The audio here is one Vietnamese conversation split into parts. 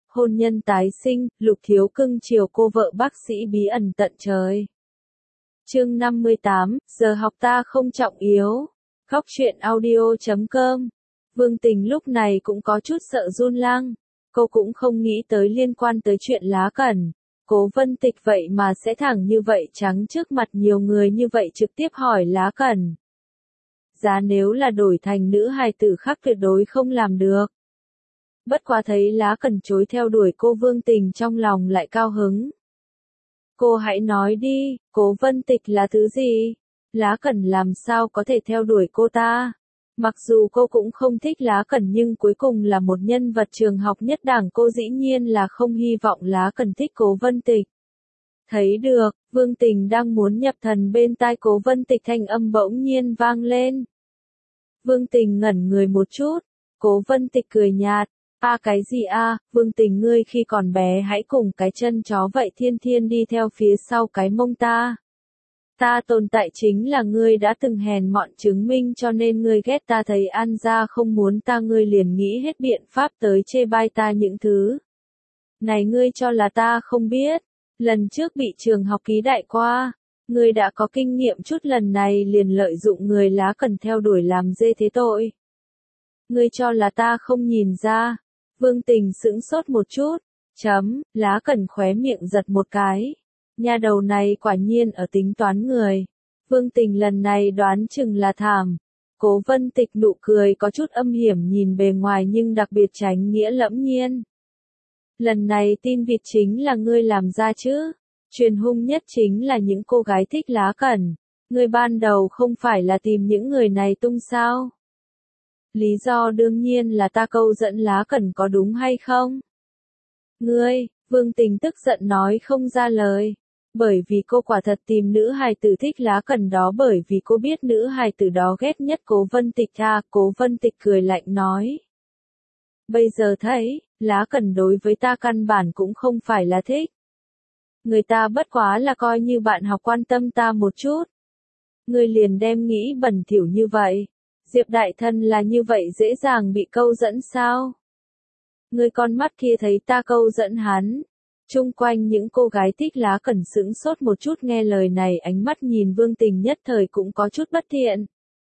hôn nhân tái sinh, Lục Thiếu cưng chiều cô vợ bác sĩ bí ẩn tận trời. Chương 58, giờ học ta không trọng yếu. Góc truyện audio.com. Vương Tình lúc này cũng có chút sợ run lang. Cô cũng không nghĩ tới liên quan tới chuyện Lá Cẩn. Cố Vân Tịch vậy mà sẽ thẳng như vậy trắng trước mặt nhiều người như vậy trực tiếp hỏi Lá Cẩn. Giá nếu là đổi thành nữ hài tử khác tuyệt đối không làm được. Bất quá thấy Lá Cẩn chối theo đuổi cô, Vương Tình trong lòng lại cao hứng. Cô hãy nói đi, Cố Vân Tịch là thứ gì? Lá Cẩn làm sao có thể theo đuổi cô ta? Mặc dù cô cũng không thích Lá Cẩn nhưng cuối cùng là một nhân vật trường học nhất đẳng, cô dĩ nhiên là không hy vọng Lá Cẩn thích Cố Vân Tịch. Thấy được, Vương Tình đang muốn nhập thần, bên tai Cố Vân Tịch thanh âm bỗng nhiên vang lên. Vương Tình ngẩn người một chút, Cố Vân Tịch cười nhạt. Cái gì Vương Tình, ngươi khi còn bé hãy cùng cái chân chó vậy thiên thiên đi theo phía sau cái mông ta. Ta tồn tại chính là ngươi đã từng hèn mọn chứng minh, cho nên ngươi ghét ta, thấy An gia không muốn ta ngươi liền nghĩ hết biện pháp tới chê bai ta những thứ. Này ngươi cho là ta không biết, lần trước bị trường học ký đại qua, ngươi đã có kinh nghiệm chút, lần này liền lợi dụng người Lá Cẩn theo đuổi làm dê thế tội. Ngươi cho là ta không nhìn ra. Vương Tình sững sốt một chút, Lá Cẩn khóe miệng giật một cái. Nhà đầu này quả nhiên ở tính toán người. Vương Tình lần này đoán chừng là thảm. Cố Vân Tịch nụ cười có chút âm hiểm nhìn bề ngoài nhưng đặc biệt tránh nghĩa lẫm nhiên. Lần này tin vịt chính là ngươi làm ra chứ. Truyền hung nhất chính là những cô gái thích Lá Cẩn. Ngươi ban đầu không phải là tìm những người này tung sao? Lý do đương nhiên là ta câu dẫn Lá Cẩn, có đúng hay không? Ngươi, Vương Tình tức giận nói không ra lời. Bởi vì cô quả thật tìm nữ hài tử thích Lá Cẩn đó, bởi vì cô biết nữ hài tử đó ghét nhất Cố Vân Tịch. Cố Vân Tịch cười lạnh nói. Bây giờ thấy, Lá Cẩn đối với ta căn bản cũng không phải là thích. Người ta bất quá là coi như bạn học quan tâm ta một chút. Ngươi liền đem nghĩ bẩn thỉu như vậy. Diệp Đại Thần là như vậy dễ dàng bị câu dẫn sao? Ngươi con mắt kia thấy ta câu dẫn hắn. Chung quanh những cô gái thích Lá Cẩn sững sốt một chút, nghe lời này ánh mắt nhìn Vương Tình nhất thời cũng có chút bất thiện.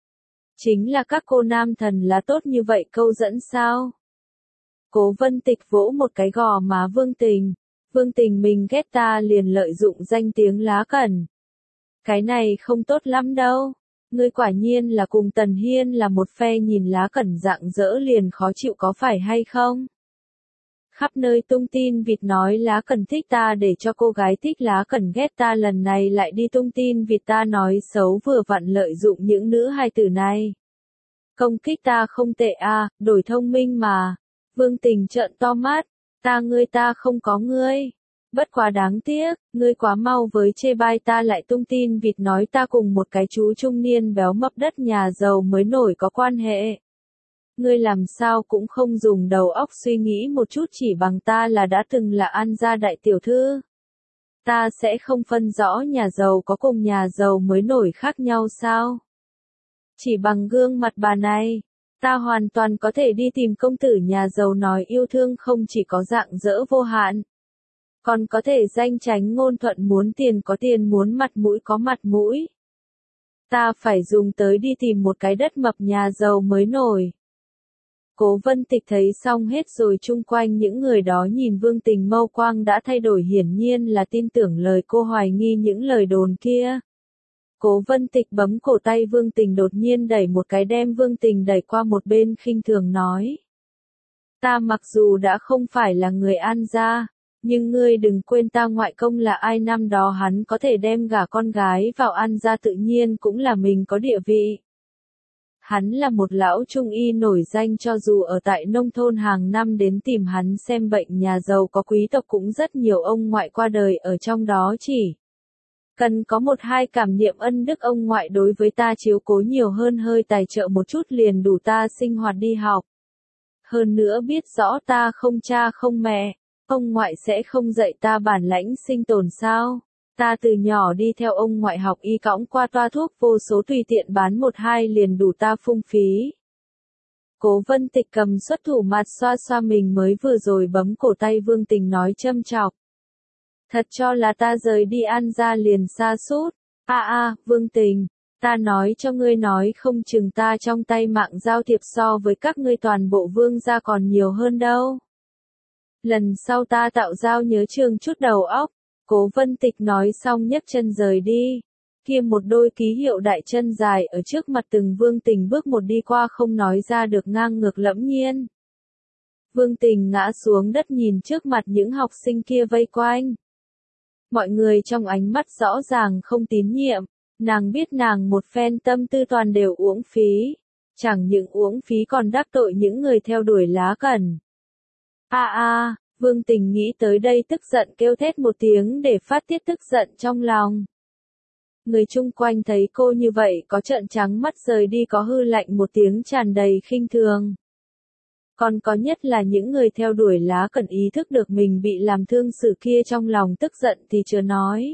Chính là các cô nam thần là tốt như vậy câu dẫn sao? Cố Vân Tịch vỗ một cái gò má Vương Tình. Vương Tình, mình ghét ta liền lợi dụng danh tiếng Lá Cẩn. Cái này không tốt lắm đâu. Ngươi quả nhiên là cùng Tần Hiên là một phe, nhìn Lá Cẩn rạng rỡ liền khó chịu có phải hay không? Khắp nơi tung tin vịt nói Lá Cẩn thích ta để cho cô gái thích Lá Cẩn ghét ta, lần này lại đi tung tin vịt ta nói xấu, vừa vặn lợi dụng những nữ hài tử này. Công kích ta không tệ đổi thông minh mà. Vương Tình trợn to mắt, ta không có ngươi. Bất quá đáng tiếc, ngươi quá mau với chê bai ta, lại tung tin vịt nói ta cùng một cái chú trung niên béo mập đất nhà giàu mới nổi có quan hệ. Ngươi làm sao cũng không dùng đầu óc suy nghĩ một chút, chỉ bằng ta là đã từng là An gia đại tiểu thư. Ta sẽ không phân rõ nhà giàu có cùng nhà giàu mới nổi khác nhau sao? Chỉ bằng gương mặt bà này, ta hoàn toàn có thể đi tìm công tử nhà giàu nói yêu thương, không chỉ có rạng rỡ vô hạn. Còn có thể danh tránh ngôn thuận, muốn tiền có tiền, muốn mặt mũi có mặt mũi. Ta phải dùng tới đi tìm một cái đất mập nhà giàu mới nổi. Cố Vân Tịch thấy xong hết rồi, chung quanh những người đó nhìn Vương Tình mâu quang đã thay đổi, hiển nhiên là tin tưởng lời cô, hoài nghi những lời đồn kia. Cố Vân Tịch bấm cổ tay Vương Tình, đột nhiên đẩy một cái đem Vương Tình đẩy qua một bên, khinh thường nói. Ta mặc dù đã không phải là người An gia, nhưng ngươi đừng quên ta ngoại công là ai, năm đó hắn có thể đem gả con gái vào An gia tự nhiên cũng là mình có địa vị. Hắn là một lão trung y nổi danh, cho dù ở tại nông thôn hàng năm đến tìm hắn xem bệnh, nhà giàu có quý tộc cũng rất nhiều, ông ngoại qua đời ở trong đó chỉ cần có một hai cảm niệm ân đức ông ngoại đối với ta chiếu cố nhiều hơn, hơi tài trợ một chút liền đủ ta sinh hoạt đi học. Hơn nữa biết rõ ta không cha không mẹ, ông ngoại sẽ không dạy ta bản lãnh sinh tồn sao? Ta từ nhỏ đi theo ông ngoại học y, cõng qua toa thuốc vô số, tùy tiện bán một hai liền đủ ta phung phí. Cố Vân Tịch cầm xuất thủ mặt xoa xoa mình mới vừa rồi bấm cổ tay Vương Tình nói châm chọc. Thật cho là ta rời đi An gia liền sa sút. Vương Tình, ta nói cho ngươi nói không chừng ta trong tay mạng giao thiệp so với các ngươi toàn bộ vương gia còn nhiều hơn đâu. Lần sau ta tạo giao nhớ trường chút đầu óc. Cố Vân Tịch nói xong nhấc chân rời đi. Kia một đôi ký hiệu đại chân dài ở trước mặt từng Vương Tình bước một đi qua không nói ra được ngang ngược lẫm nhiên. Vương Tình ngã xuống đất nhìn trước mặt những học sinh kia vây quanh. Mọi người trong ánh mắt rõ ràng không tín nhiệm, nàng biết nàng một phen tâm tư toàn đều uổng phí, chẳng những uổng phí còn đắc tội những người theo đuổi Lá Cẩn. Vương Tình nghĩ tới đây tức giận kêu thét một tiếng để phát tiết tức giận trong lòng. Người chung quanh thấy cô như vậy có trợn trắng mắt rời đi có hư lạnh một tiếng tràn đầy khinh thường. Còn có nhất là những người theo đuổi Lá Cẩn ý thức được mình bị làm thương sự kia trong lòng tức giận thì chưa nói.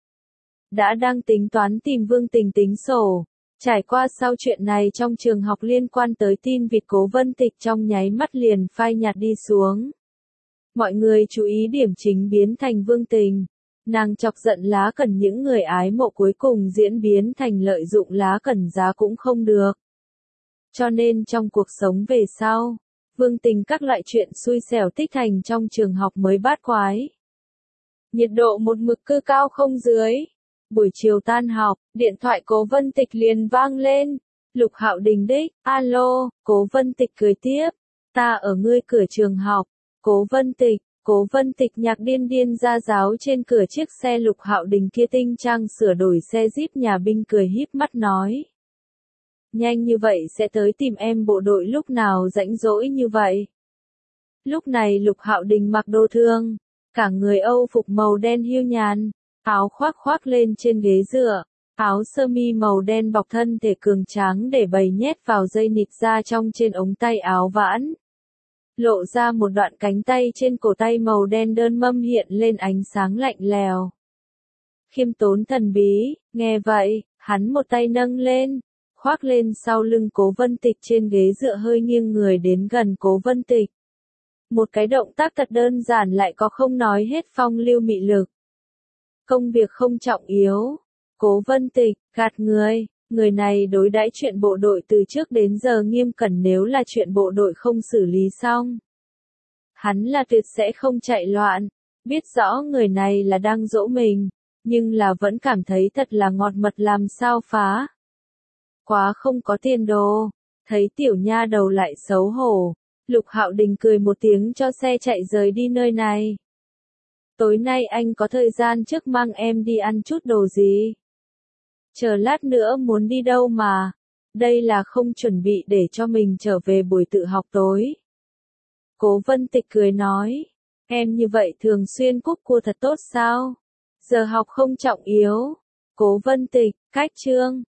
Đã đang tính toán tìm Vương Tình tính sổ. Trải qua sau chuyện này trong trường học liên quan tới tin vịt Cố Vân Tịch trong nháy mắt liền phai nhạt đi xuống. Mọi người chú ý điểm chính biến thành Vương Tình. Nàng chọc giận Lá Cẩn những người ái mộ cuối cùng diễn biến thành lợi dụng Lá Cẩn giá cũng không được. Cho nên trong cuộc sống về sau, Vương Tình các loại chuyện xui xẻo tích thành trong trường học mới bát quái. Nhiệt độ một mực cư cao không dưới. Buổi chiều tan học, điện thoại Cố Vân Tịch liền vang lên. Lục Hạo Đình đích, alo, Cố Vân Tịch cười tiếp. Ta ở ngươi cửa trường học. Cố Vân Tịch nhạc điên điên ra giáo trên cửa chiếc xe Lục Hạo Đình kia tinh trang sửa đổi xe Jeep nhà binh cười híp mắt nói. Nhanh như vậy sẽ tới tìm em bộ đội lúc nào rãnh rỗi như vậy. Lúc này Lục Hạo Đình mặc đồ thương, cả người Âu phục màu đen hiu nhàn, áo khoác khoác lên trên ghế dựa, áo sơ mi màu đen bọc thân thể cường tráng để bày nhét vào dây nịt ra trong trên ống tay áo vãn. Lộ ra một đoạn cánh tay trên cổ tay màu đen đơn mâm hiện lên ánh sáng lạnh lèo. Khiêm tốn thần bí, nghe vậy, hắn một tay nâng lên, khoác lên sau lưng Cố Vân Tịch trên ghế dựa hơi nghiêng người đến gần Cố Vân Tịch. Một cái động tác thật đơn giản lại có không nói hết phong lưu mị lực. Công việc không trọng yếu. Cố Vân Tịch, gạt người này đối đãi chuyện bộ đội từ trước đến giờ nghiêm cẩn nếu là chuyện bộ đội không xử lý xong. Hắn là tuyệt sẽ không chạy loạn, biết rõ người này là đang dỗ mình, nhưng là vẫn cảm thấy thật là ngọt mật làm sao phá. Quá không có tiền đồ, thấy tiểu nha đầu lại xấu hổ, Lục Hạo Đình cười một tiếng cho xe chạy rời đi nơi này. Tối nay anh có thời gian trước mang em đi ăn chút đồ gì? Chờ lát nữa muốn đi đâu mà? Đây là không chuẩn bị để cho mình trở về buổi tự học tối. Cố Vân Tịch cười nói, em như vậy thường xuyên cúp cua thật tốt sao? Giờ học không trọng yếu. Cố Vân Tịch, cách chương.